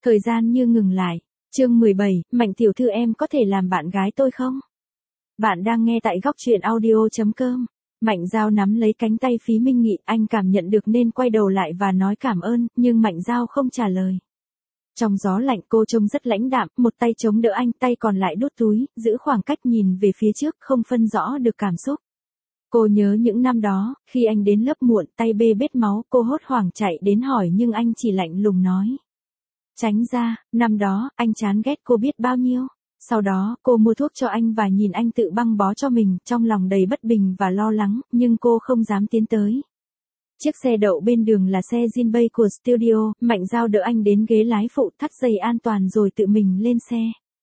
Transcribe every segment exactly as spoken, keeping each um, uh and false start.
Thời gian như ngừng lại. Chương mười bảy, Mạnh tiểu thư em có thể làm bạn gái tôi không? Bạn đang nghe tại góc truyện audio chấm com. Mạnh Giao nắm lấy cánh tay Phí Minh Nghị, anh cảm nhận được nên quay đầu lại và nói cảm ơn, nhưng Mạnh Giao không trả lời. Trong gió lạnh cô trông rất lãnh đạm, một tay chống đỡ anh, tay còn lại đút túi, giữ khoảng cách nhìn về phía trước, không phân rõ được cảm xúc. Cô nhớ những năm đó, khi anh đến lớp muộn, tay bê bết máu, cô hốt hoảng chạy đến hỏi nhưng anh chỉ lạnh lùng nói. Tránh ra, năm đó, anh chán ghét cô biết bao nhiêu. Sau đó, cô mua thuốc cho anh và nhìn anh tự băng bó cho mình, trong lòng đầy bất bình và lo lắng, nhưng cô không dám tiến tới. Chiếc xe đậu bên đường là xe Jinbei của studio, Mạnh Giao đỡ anh đến ghế lái phụ, thắt dây an toàn rồi tự mình lên xe.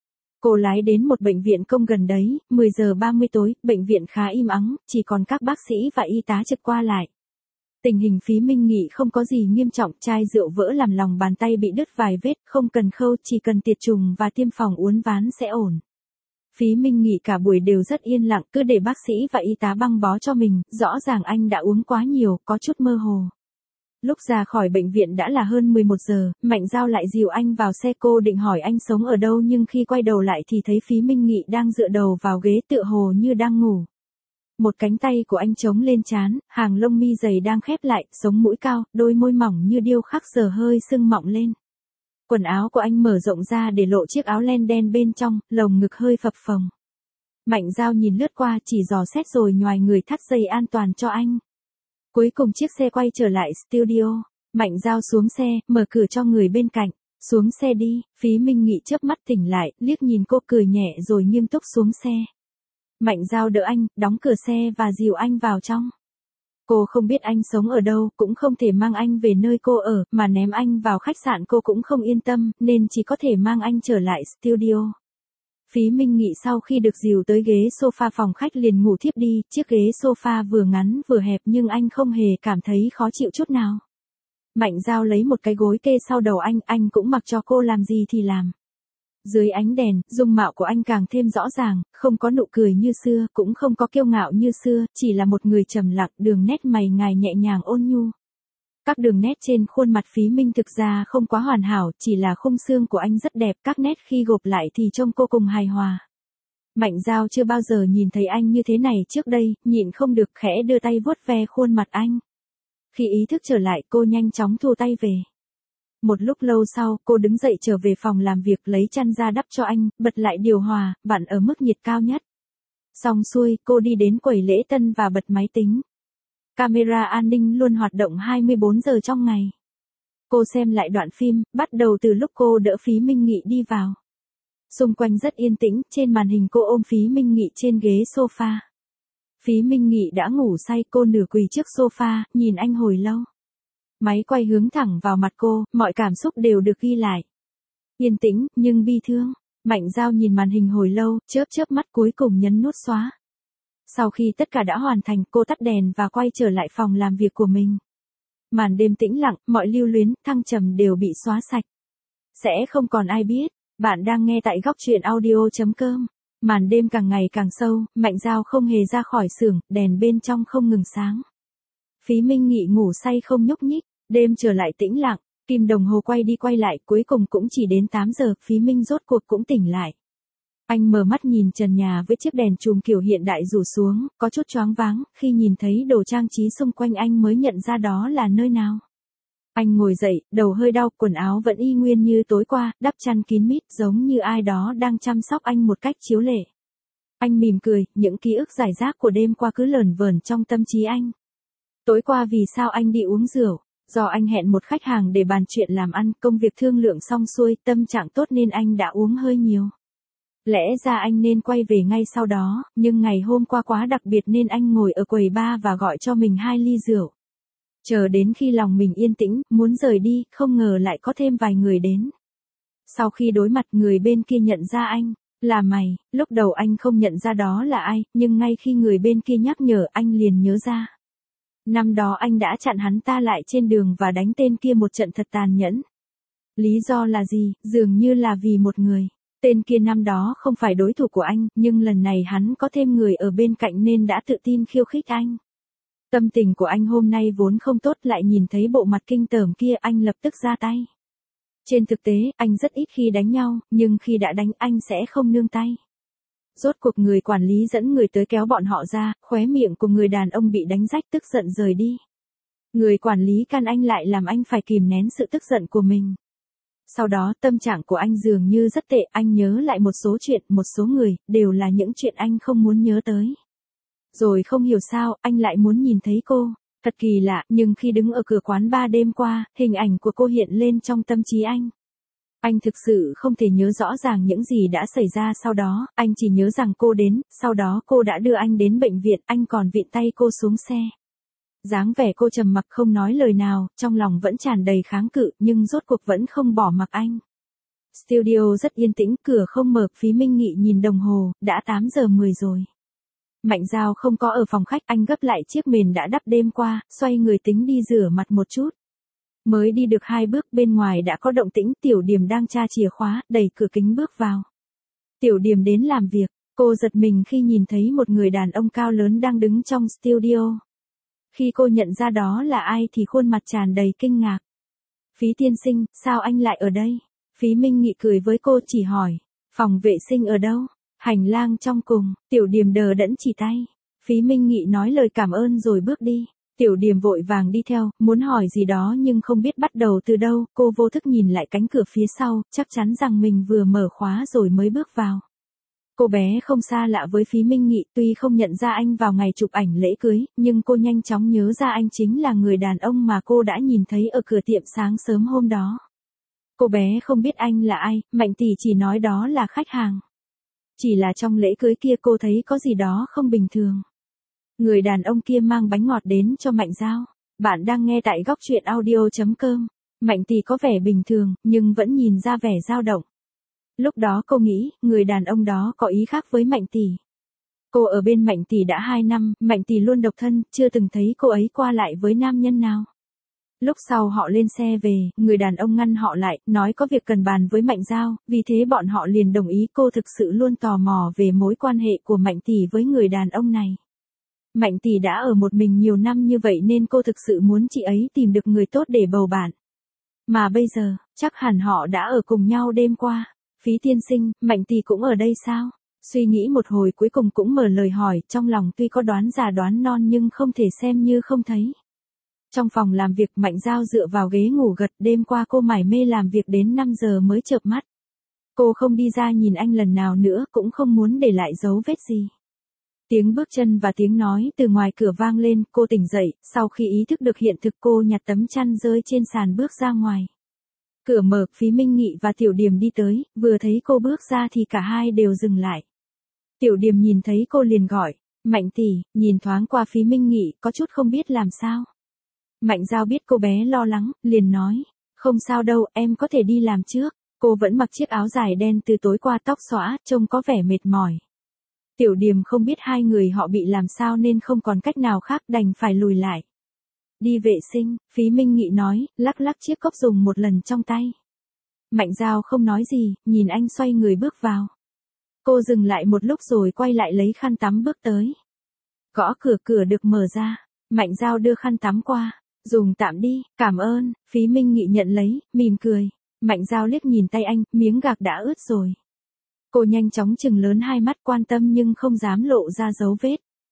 Cô lái đến một bệnh viện công gần đấy, mười giờ ba mươi tối, bệnh viện khá im ắng, chỉ còn các bác sĩ và y tá trực qua lại. Tình hình Phí Minh Nghị không có gì nghiêm trọng, chai rượu vỡ làm lòng bàn tay bị đứt vài vết, không cần khâu, chỉ cần tiệt trùng và tiêm phòng uốn ván sẽ ổn. Phí Minh Nghị cả buổi đều rất yên lặng, cứ để bác sĩ và y tá băng bó cho mình, rõ ràng anh đã uống quá nhiều, có chút mơ hồ. Lúc ra khỏi bệnh viện đã là hơn mười một giờ, Mạnh Giao lại dìu anh vào xe, cô định hỏi anh sống ở đâu nhưng khi quay đầu lại thì thấy Phí Minh Nghị đang dựa đầu vào ghế tựa hồ như đang ngủ. Một cánh tay của anh chống lên trán, hàng lông mi dày đang khép lại, sống mũi cao, đôi môi mỏng như điêu khắc giờ hơi sưng mọng lên. Quần áo của anh mở rộng ra để lộ chiếc áo len đen bên trong, lồng ngực hơi phập phồng. Mạnh Giao nhìn lướt qua chỉ dò xét rồi nhoài người thắt dây an toàn cho anh. Cuối cùng chiếc xe quay trở lại studio. Mạnh Giao xuống xe, mở cửa cho người bên cạnh. Xuống xe đi, Phí Minh Nghị chớp mắt tỉnh lại, liếc nhìn cô cười nhẹ rồi nghiêm túc xuống xe. Mạnh Giao đỡ anh, đóng cửa xe và dìu anh vào trong. Cô không biết anh sống ở đâu, cũng không thể mang anh về nơi cô ở, mà ném anh vào khách sạn cô cũng không yên tâm, nên chỉ có thể mang anh trở lại studio. Phí Minh Nghị sau khi được dìu tới ghế sofa phòng khách liền ngủ thiếp đi, chiếc ghế sofa vừa ngắn vừa hẹp nhưng anh không hề cảm thấy khó chịu chút nào. Mạnh Giao lấy một cái gối kê sau đầu anh, anh cũng mặc cho cô làm gì thì làm. Dưới ánh đèn, dung mạo của anh càng thêm rõ ràng, không có nụ cười như xưa, cũng không có kiêu ngạo như xưa, chỉ là một người trầm lặng, đường nét mày ngài nhẹ nhàng ôn nhu. Các đường nét trên khuôn mặt Phí Minh thực ra không quá hoàn hảo, chỉ là khung xương của anh rất đẹp, các nét khi gộp lại thì trông cô cùng hài hòa. Mạnh Giao chưa bao giờ nhìn thấy anh như thế này trước đây, nhịn không được khẽ đưa tay vuốt ve khuôn mặt anh. Khi ý thức trở lại, cô nhanh chóng thu tay về. Một lúc lâu sau, cô đứng dậy trở về phòng làm việc lấy chăn ra đắp cho anh, bật lại điều hòa, vặn ở mức nhiệt cao nhất. Xong xuôi, cô đi đến quầy lễ tân và bật máy tính. Camera an ninh luôn hoạt động hai mươi bốn giờ trong ngày. Cô xem lại đoạn phim, bắt đầu từ lúc cô đỡ Phí Minh Nghị đi vào. Xung quanh rất yên tĩnh, trên màn hình cô ôm Phí Minh Nghị trên ghế sofa. Phí Minh Nghị đã ngủ say, cô nửa quỳ trước sofa, nhìn anh hồi lâu. Máy quay hướng thẳng vào mặt cô, mọi cảm xúc đều được ghi lại. Yên tĩnh, nhưng bi thương. Mạnh Giao nhìn màn hình hồi lâu, chớp chớp mắt cuối cùng nhấn nút xóa. Sau khi tất cả đã hoàn thành, cô tắt đèn và quay trở lại phòng làm việc của mình. Màn đêm tĩnh lặng, mọi lưu luyến, thăng trầm đều bị xóa sạch. Sẽ không còn ai biết. Bạn đang nghe tại góc truyện audio chấm com. Màn đêm càng ngày càng sâu, Mạnh Giao không hề ra khỏi xưởng, đèn bên trong không ngừng sáng. Phí Minh Nghị ngủ say không nhúc nhích, đêm trở lại tĩnh lặng, kim đồng hồ quay đi quay lại, cuối cùng cũng chỉ đến tám giờ, Phí Minh rốt cuộc cũng tỉnh lại. Anh mở mắt nhìn trần nhà với chiếc đèn chùm kiểu hiện đại rủ xuống, có chút choáng váng, khi nhìn thấy đồ trang trí xung quanh anh mới nhận ra đó là nơi nào. Anh ngồi dậy, đầu hơi đau, quần áo vẫn y nguyên như tối qua, đắp chăn kín mít, giống như ai đó đang chăm sóc anh một cách chiếu lệ. Anh mỉm cười, những ký ức rải rác của đêm qua cứ lởn vởn trong tâm trí anh. Tối qua vì sao anh đi uống rượu? Do anh hẹn một khách hàng để bàn chuyện làm ăn, công việc thương lượng xong xuôi, tâm trạng tốt nên anh đã uống hơi nhiều. Lẽ ra anh nên quay về ngay sau đó, nhưng ngày hôm qua quá đặc biệt nên anh ngồi ở quầy bar và gọi cho mình hai ly rượu. Chờ đến khi lòng mình yên tĩnh, muốn rời đi, không ngờ lại có thêm vài người đến. Sau khi đối mặt, người bên kia nhận ra anh, là mày. Lúc đầu anh không nhận ra đó là ai, nhưng ngay khi người bên kia nhắc nhở, anh liền nhớ ra. Năm đó anh đã chặn hắn ta lại trên đường và đánh tên kia một trận thật tàn nhẫn. Lý do là gì? Dường như là vì một người. Tên kia năm đó không phải đối thủ của anh, nhưng lần này hắn có thêm người ở bên cạnh nên đã tự tin khiêu khích anh. Tâm tình của anh hôm nay vốn không tốt, lại nhìn thấy bộ mặt kinh tởm kia, anh lập tức ra tay. Trên thực tế, anh rất ít khi đánh nhau, nhưng khi đã đánh anh sẽ không nương tay. Rốt cuộc người quản lý dẫn người tới kéo bọn họ ra, khóe miệng của người đàn ông bị đánh rách tức giận rời đi. Người quản lý can anh lại làm anh phải kìm nén sự tức giận của mình. Sau đó tâm trạng của anh dường như rất tệ, anh nhớ lại một số chuyện, một số người, đều là những chuyện anh không muốn nhớ tới. Rồi không hiểu sao, anh lại muốn nhìn thấy cô. Thật kỳ lạ, nhưng khi đứng ở cửa quán bar đêm qua, hình ảnh của cô hiện lên trong tâm trí anh. Anh thực sự không thể nhớ rõ ràng những gì đã xảy ra sau đó, anh chỉ nhớ rằng cô đến, sau đó cô đã đưa anh đến bệnh viện, anh còn vịn tay cô xuống xe. Dáng vẻ cô trầm mặc không nói lời nào, trong lòng vẫn tràn đầy kháng cự, nhưng rốt cuộc vẫn không bỏ mặc anh. Studio rất yên tĩnh, cửa không mở, Phí Minh Nghị nhìn đồng hồ, đã tám giờ mười rồi. Mạnh Giao không có ở phòng khách, anh gấp lại chiếc mền đã đắp đêm qua, xoay người tính đi rửa mặt một chút. Mới đi được hai bước bên ngoài đã có động tĩnh, Tiểu Điềm đang tra chìa khóa, đẩy cửa kính bước vào. Tiểu Điềm đến làm việc, cô giật mình khi nhìn thấy một người đàn ông cao lớn đang đứng trong studio. Khi cô nhận ra đó là ai thì khuôn mặt tràn đầy kinh ngạc. Phí tiên sinh, sao anh lại ở đây? Phí Minh Nghị cười với cô chỉ hỏi, phòng vệ sinh ở đâu? Hành lang trong cùng, Tiểu Điềm đờ đẫn chỉ tay. Phí Minh Nghị nói lời cảm ơn rồi bước đi. Tiểu Điềm vội vàng đi theo, muốn hỏi gì đó nhưng không biết bắt đầu từ đâu, cô vô thức nhìn lại cánh cửa phía sau, chắc chắn rằng mình vừa mở khóa rồi mới bước vào. Cô bé không xa lạ với Phí Minh Nghị, tuy không nhận ra anh vào ngày chụp ảnh lễ cưới, nhưng cô nhanh chóng nhớ ra anh chính là người đàn ông mà cô đã nhìn thấy ở cửa tiệm sáng sớm hôm đó. Cô bé không biết anh là ai, Mạnh tỷ chỉ nói đó là khách hàng. Chỉ là trong lễ cưới kia cô thấy có gì đó không bình thường. Người đàn ông kia mang bánh ngọt đến cho Mạnh Giao. Bạn đang nghe tại góc truyện audio chấm com. Mạnh tỷ có vẻ bình thường, nhưng vẫn nhìn ra vẻ dao động. Lúc đó cô nghĩ, người đàn ông đó có ý khác với Mạnh tỷ. Cô ở bên Mạnh tỷ đã hai năm, Mạnh tỷ luôn độc thân, chưa từng thấy cô ấy qua lại với nam nhân nào. Lúc sau họ lên xe về, người đàn ông ngăn họ lại, nói có việc cần bàn với Mạnh Giao, vì thế bọn họ liền đồng ý. Cô thực sự luôn tò mò về mối quan hệ của Mạnh tỷ với người đàn ông này. Mạnh tỷ đã ở một mình nhiều năm như vậy nên cô thực sự muốn chị ấy tìm được người tốt để bầu bạn. Mà bây giờ, chắc hẳn họ đã ở cùng nhau đêm qua. Phí tiên sinh, Mạnh tỷ cũng ở đây sao? Suy nghĩ một hồi cuối cùng cũng mở lời hỏi, trong lòng tuy có đoán già đoán non nhưng không thể xem như không thấy. Trong phòng làm việc, Mạnh Giao dựa vào ghế ngủ gật, đêm qua cô mải mê làm việc đến năm giờ mới chợp mắt. Cô không đi ra nhìn anh lần nào nữa, cũng không muốn để lại dấu vết gì. Tiếng bước chân và tiếng nói từ ngoài cửa vang lên, cô tỉnh dậy, sau khi ý thức được hiện thực cô nhặt tấm chăn rơi trên sàn bước ra ngoài. Cửa mở, Phí Minh Nghị và Tiểu Điềm đi tới, vừa thấy cô bước ra thì cả hai đều dừng lại. Tiểu Điềm nhìn thấy cô liền gọi, Mạnh tỷ, nhìn thoáng qua Phí Minh Nghị, có chút không biết làm sao. Mạnh Giao biết cô bé lo lắng, liền nói, không sao đâu, em có thể đi làm trước. Cô vẫn mặc chiếc áo dài đen từ tối qua, tóc xõa, trông có vẻ mệt mỏi. Tiểu Điềm không biết hai người họ bị làm sao nên không còn cách nào khác, đành phải lùi lại. Đi vệ sinh, Phí Minh Nghị nói, lắc lắc chiếc cốc dùng một lần trong tay. Mạnh Giao không nói gì, nhìn anh xoay người bước vào. Cô dừng lại một lúc rồi quay lại lấy khăn tắm bước tới. Gõ cửa, cửa được mở ra. Mạnh Giao đưa khăn tắm qua. Dùng tạm đi, cảm ơn. Phí Minh Nghị nhận lấy, mỉm cười. Mạnh Giao liếc nhìn tay anh, miếng gạc đã ướt rồi. Cô nhanh chóng chừng lớn hai mắt, quan tâm nhưng không dám lộ ra dấu vết.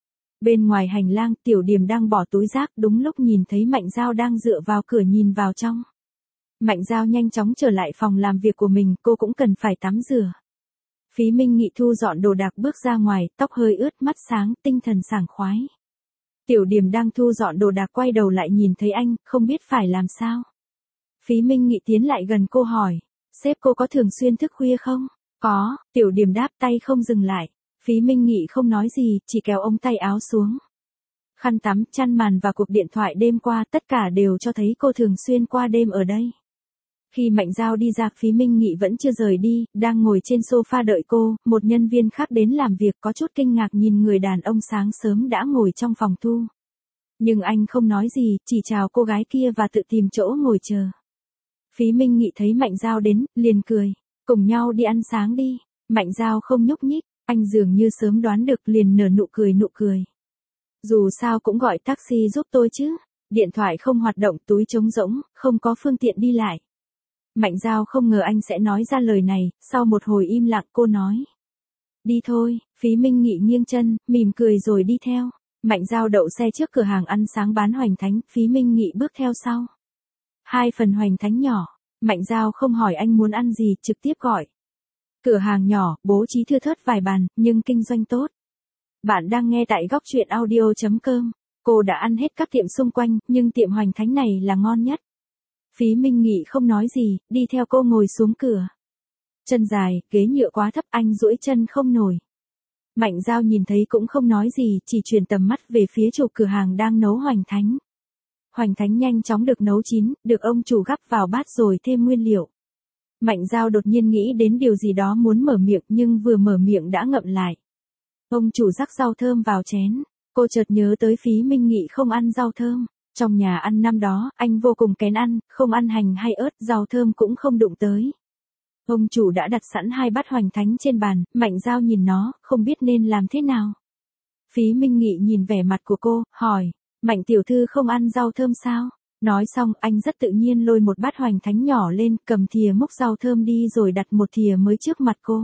Bên ngoài hành lang, Tiểu Điềm đang bỏ túi rác, đúng lúc nhìn thấy Mạnh Giao đang dựa vào cửa nhìn vào trong. Mạnh Giao nhanh chóng trở lại phòng làm việc của mình, cô cũng cần phải tắm rửa. Phí Minh Nghị thu dọn đồ đạc bước ra ngoài, tóc hơi ướt, mắt sáng, tinh thần sảng khoái. Tiểu Điềm đang thu dọn đồ đạc quay đầu lại nhìn thấy anh, không biết phải làm sao. Phí Minh Nghị tiến lại gần cô hỏi, sếp cô có thường xuyên thức khuya không? Có, Tiểu Điềm đáp, tay không dừng lại. Phí Minh Nghị không nói gì, chỉ kéo ống tay áo xuống. Khăn tắm, chăn màn và cuộc điện thoại đêm qua, tất cả đều cho thấy cô thường xuyên qua đêm ở đây. Khi Mạnh Giao đi ra, Phí Minh Nghị vẫn chưa rời đi, đang ngồi trên sofa đợi cô, một nhân viên khác đến làm việc có chút kinh ngạc nhìn người đàn ông sáng sớm đã ngồi trong phòng thu. Nhưng anh không nói gì, chỉ chào cô gái kia và tự tìm chỗ ngồi chờ. Phí Minh Nghị thấy Mạnh Giao đến, liền cười, cùng nhau đi ăn sáng đi. Mạnh Giao không nhúc nhích, anh dường như sớm đoán được liền nở nụ cười nụ cười. Dù sao cũng gọi taxi giúp tôi chứ, điện thoại không hoạt động, túi trống rỗng, không có phương tiện đi lại. Mạnh Giao không ngờ anh sẽ nói ra lời này, sau một hồi im lặng cô nói. Đi thôi, Phí Minh Nghị nghiêng chân, mỉm cười rồi đi theo. Mạnh Giao đậu xe trước cửa hàng ăn sáng bán hoành thánh, Phí Minh Nghị bước theo sau. Hai phần hoành thánh nhỏ, Mạnh Giao không hỏi anh muốn ăn gì, trực tiếp gọi. Cửa hàng nhỏ, bố trí thưa thớt vài bàn, nhưng kinh doanh tốt. Bạn đang nghe tại góc truyện audio chấm com. Cô đã ăn hết các tiệm xung quanh, nhưng tiệm hoành thánh này là ngon nhất. Phí Minh Nghị không nói gì, đi theo cô ngồi xuống cửa. Chân dài, ghế nhựa quá thấp, anh duỗi chân không nổi. Mạnh Giao nhìn thấy cũng không nói gì, chỉ chuyển tầm mắt về phía chủ cửa hàng đang nấu hoành thánh. Hoành thánh nhanh chóng được nấu chín, được ông chủ gắp vào bát rồi thêm nguyên liệu. Mạnh Giao đột nhiên nghĩ đến điều gì đó muốn mở miệng nhưng vừa mở miệng đã ngậm lại. Ông chủ rắc rau thơm vào chén, cô chợt nhớ tới Phí Minh Nghị không ăn rau thơm. Trong nhà ăn năm đó, anh vô cùng kén ăn, không ăn hành hay ớt, rau thơm cũng không đụng tới. Ông chủ đã đặt sẵn hai bát hoành thánh trên bàn, Mạnh Giao nhìn nó, không biết nên làm thế nào. Phí Minh Nghị nhìn vẻ mặt của cô, hỏi, Mạnh tiểu thư không ăn rau thơm sao? Nói xong, anh rất tự nhiên lôi một bát hoành thánh nhỏ lên, cầm thìa múc rau thơm đi rồi đặt một thìa mới trước mặt cô.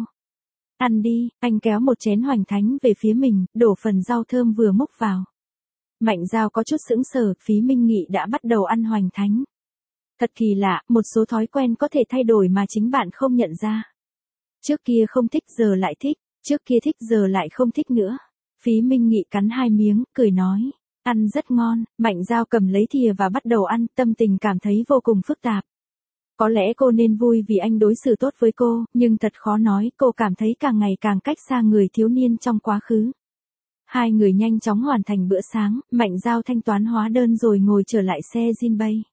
Ăn đi, anh kéo một chén hoành thánh về phía mình, đổ phần rau thơm vừa múc vào. Mạnh Giao có chút sững sờ, Phí Minh Nghị đã bắt đầu ăn hoành thánh. Thật kỳ lạ, một số thói quen có thể thay đổi mà chính bạn không nhận ra. Trước kia không thích giờ lại thích, trước kia thích giờ lại không thích nữa. Phí Minh Nghị cắn hai miếng, cười nói, ăn rất ngon. Mạnh Giao cầm lấy thìa và bắt đầu ăn, tâm tình cảm thấy vô cùng phức tạp. Có lẽ cô nên vui vì anh đối xử tốt với cô, nhưng thật khó nói, cô cảm thấy càng ngày càng cách xa người thiếu niên trong quá khứ. Hai người nhanh chóng hoàn thành bữa sáng, Mạnh Giao thanh toán hóa đơn rồi ngồi trở lại xe Jinbei.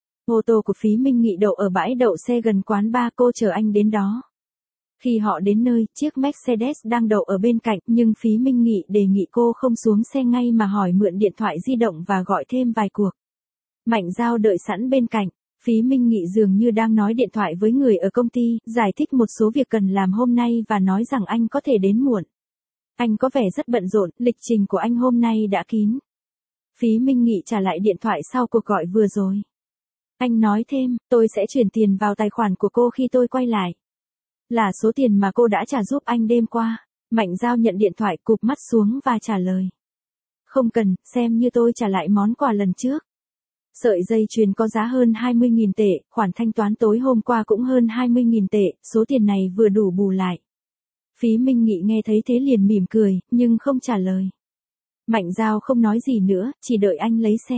Ô tô của Phí Minh Nghị đậu ở bãi đậu xe gần quán bar, cô chờ anh đến đó. Khi họ đến nơi, chiếc Mercedes đang đậu ở bên cạnh, nhưng Phí Minh Nghị đề nghị cô không xuống xe ngay mà hỏi mượn điện thoại di động và gọi thêm vài cuộc. Mạnh Giao đợi sẵn bên cạnh, Phí Minh Nghị dường như đang nói điện thoại với người ở công ty, giải thích một số việc cần làm hôm nay và nói rằng anh có thể đến muộn. Anh có vẻ rất bận rộn, lịch trình của anh hôm nay đã kín. Phí Minh Nghị trả lại điện thoại sau cuộc gọi vừa rồi. Anh nói thêm, tôi sẽ chuyển tiền vào tài khoản của cô khi tôi quay lại. Là số tiền mà cô đã trả giúp anh đêm qua. Mạnh Giao nhận điện thoại, cụp mắt xuống và trả lời. Không cần, xem như tôi trả lại món quà lần trước. Sợi dây chuyền có giá hơn hai mươi nghìn tệ, khoản thanh toán tối hôm qua cũng hơn hai mươi nghìn tệ, số tiền này vừa đủ bù lại. Phí Minh Nghị nghe thấy thế liền mỉm cười, nhưng không trả lời. Mạnh Giao không nói gì nữa, chỉ đợi anh lấy xe.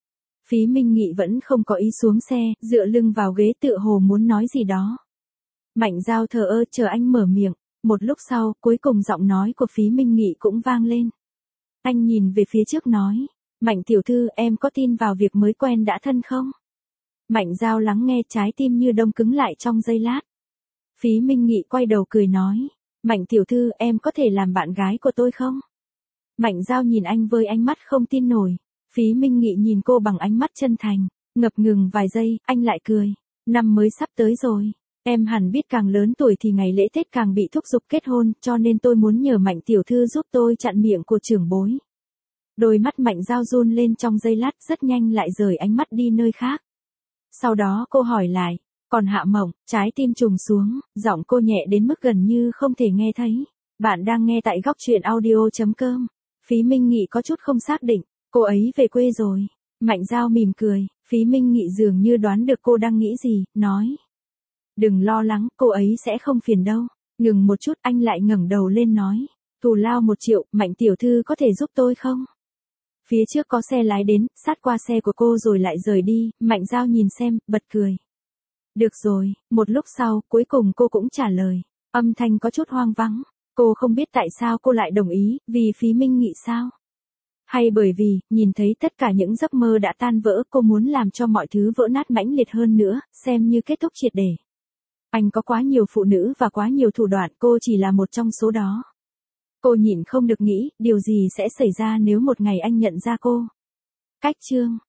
Phí Minh Nghị vẫn không có ý xuống xe, dựa lưng vào ghế tựa hồ muốn nói gì đó. Mạnh Giao thờ ơ chờ anh mở miệng, một lúc sau, cuối cùng giọng nói của Phí Minh Nghị cũng vang lên. Anh nhìn về phía trước nói, Mạnh tiểu thư, em có tin vào việc mới quen đã thân không? Mạnh Giao lắng nghe, trái tim như đông cứng lại trong giây lát. Phí Minh Nghị quay đầu cười nói, Mạnh tiểu thư, em có thể làm bạn gái của tôi không? Mạnh Giao nhìn anh với ánh mắt không tin nổi. Phí Minh Nghị nhìn cô bằng ánh mắt chân thành, ngập ngừng vài giây, anh lại cười. Năm mới sắp tới rồi, em hẳn biết càng lớn tuổi thì ngày lễ Tết càng bị thúc giục kết hôn, cho nên tôi muốn nhờ Mạnh tiểu thư giúp tôi chặn miệng của trưởng bối. Đôi mắt Mạnh Giao run lên trong giây lát, rất nhanh lại rời ánh mắt đi nơi khác. Sau đó cô hỏi lại, còn Hạ Mộng, trái tim trùng xuống, giọng cô nhẹ đến mức gần như không thể nghe thấy. Bạn đang nghe tại góc truyện audio chấm com. Phí Minh Nghị có chút không xác định, cô ấy về quê rồi. Mạnh Giao mỉm cười, Phí Minh Nghị dường như đoán được cô đang nghĩ gì, nói. Đừng lo lắng, cô ấy sẽ không phiền đâu. Ngừng một chút, anh lại ngẩng đầu lên nói. Thù lao một triệu, Mạnh tiểu thư có thể giúp tôi không? Phía trước có xe lái đến, sát qua xe của cô rồi lại rời đi, Mạnh Giao nhìn xem, bật cười. Được rồi, một lúc sau, cuối cùng cô cũng trả lời. Âm thanh có chút hoang vắng. Cô không biết tại sao cô lại đồng ý, vì Phí Minh Nghị sao? Hay bởi vì, nhìn thấy tất cả những giấc mơ đã tan vỡ, cô muốn làm cho mọi thứ vỡ nát mãnh liệt hơn nữa, xem như kết thúc triệt để. Anh có quá nhiều phụ nữ và quá nhiều thủ đoạn, cô chỉ là một trong số đó. Cô nhịn không được nghĩ, điều gì sẽ xảy ra nếu một ngày anh nhận ra cô. Cách chương